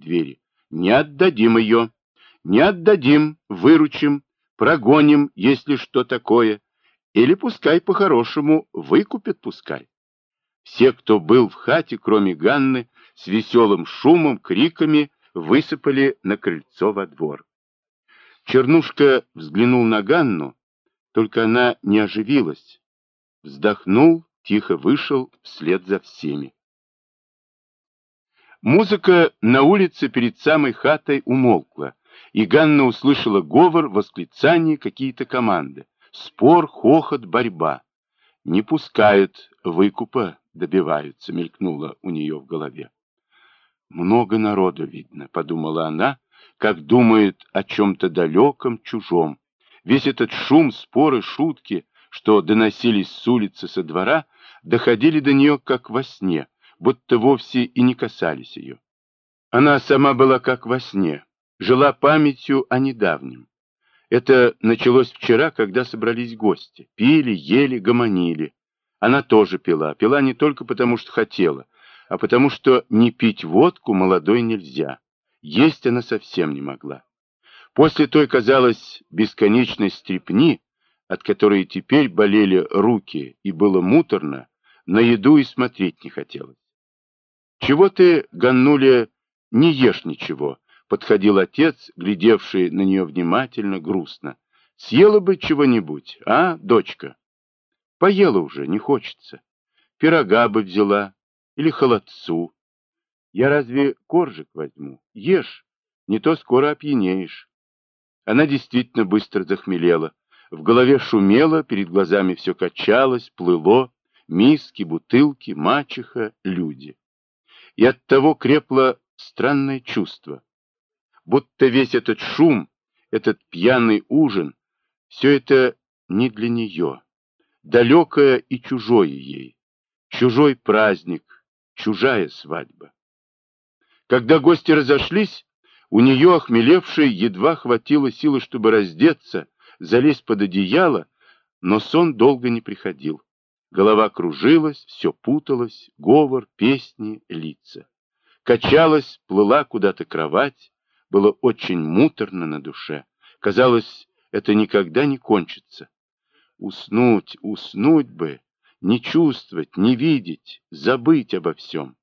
двери. Не отдадим ее. Не отдадим, выручим, прогоним, если что такое. Или пускай по-хорошему выкупят пускай. Все, кто был в хате, кроме Ганны, с веселым шумом, криками высыпали на крыльцо во двор. Чернушка взглянул на Ганну, только она не оживилась. Вздохнул, тихо вышел вслед за всеми. Музыка на улице перед самой хатой умолкла, и Ганна услышала говор, восклицания, какие-то команды. Спор, хохот, борьба. «Не пускают, выкупа добиваются», — мелькнуло у нее в голове. «Много народу видно», — подумала она, как думает о чем-то далеком, чужом. Весь этот шум, споры, шутки, что доносились с улицы, со двора, доходили до нее как во сне, будто вовсе и не касались ее. Она сама была как во сне, жила памятью о недавнем. Это началось вчера, когда собрались гости. Пили, ели, гомонили. Она тоже пила. Пила не только потому, что хотела, а потому, что не пить водку молодой нельзя. Есть она совсем не могла. После той, казалось, бесконечной стрипни, от которой теперь болели руки и было муторно, на еду и смотреть не хотелось. «Чего ты, Ганнуля, не ешь ничего?» — подходил отец, глядевший на нее внимательно, грустно. «Съела бы чего-нибудь, а, дочка?» «Поела уже, не хочется. Пирога бы взяла или холодцу. Я разве коржик возьму? Ешь, не то скоро опьянеешь». Она действительно быстро захмелела. В голове шумело, перед глазами все качалось, плыло. Миски, бутылки, мачеха, люди. И оттого крепло странное чувство. Будто весь этот шум, этот пьяный ужин, все это не для нее. Далекое и чужое ей. Чужой праздник, чужая свадьба. Когда гости разошлись, у нее, охмелевшей, едва хватило силы, чтобы раздеться, залезть под одеяло, но сон долго не приходил. Голова кружилась, все путалось, говор, песни, лица. Качалась, плыла куда-то кровать, было очень муторно на душе. Казалось, это никогда не кончится. Уснуть, уснуть бы, не чувствовать, не видеть, забыть обо всем.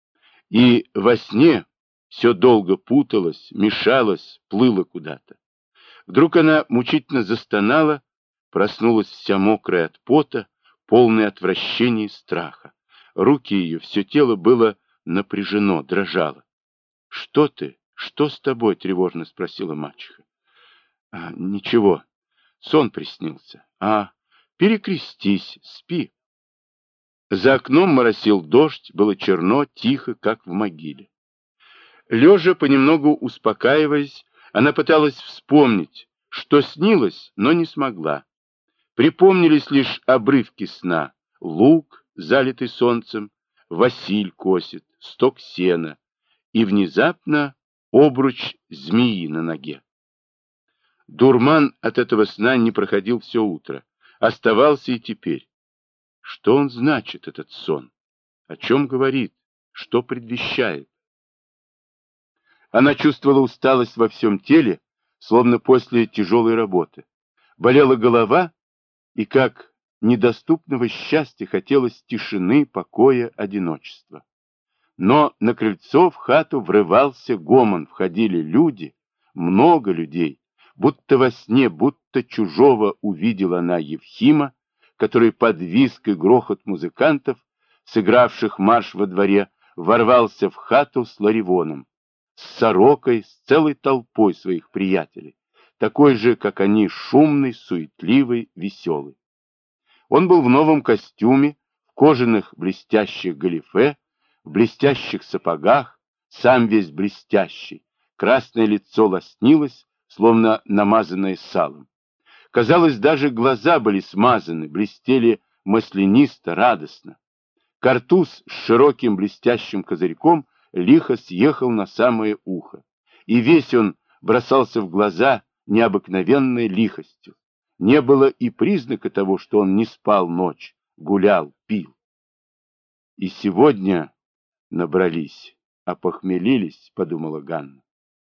И во сне все долго путалось, мешалось, плыло куда-то. Вдруг она мучительно застонала, проснулась вся мокрая от пота, полная отвращения и страха. Руки ее, все тело было напряжено, дрожало. «Что ты? Что с тобой?» — тревожно спросила мачеха. «Ничего, сон приснился». Перекрестись, спи». За окном моросил дождь, было черно, тихо, как в могиле. Лежа, понемногу успокаиваясь, она пыталась вспомнить, что снилось, но не смогла. Припомнились лишь обрывки сна: луг, залитый солнцем, Василь косит, сток сена и внезапно обруч змеи на ноге. Дурман от этого сна не проходил все утро, оставался и теперь. Что он значит, этот сон? О чем говорит? Что предвещает? Она чувствовала усталость во всем теле, словно после тяжелой работы. Болела голова, и как недоступного счастья хотелось тишины, покоя, одиночества. Но на крыльцо в хату врывался гомон, входили люди, много людей, будто во сне, будто чужого увидела она Евхима, который под визг и грохот музыкантов, сыгравших марш во дворе, ворвался в хату с Ларивоном, с Сорокой, с целой толпой своих приятелей, такой же, как они, шумный, суетливый, веселый. Он был в новом костюме, в кожаных блестящих галифе, в блестящих сапогах, сам весь блестящий. Красное лицо лоснилось, словно намазанное салом. Казалось, даже глаза были смазаны, блестели маслянисто, радостно. Картуз с широким блестящим козырьком лихо съехал на самое ухо, и весь он бросался в глаза необыкновенной лихостью. Не было и признака того, что он не спал ночь, гулял, пил. И сегодня набрались, «Опохмелились», — подумала Ганна.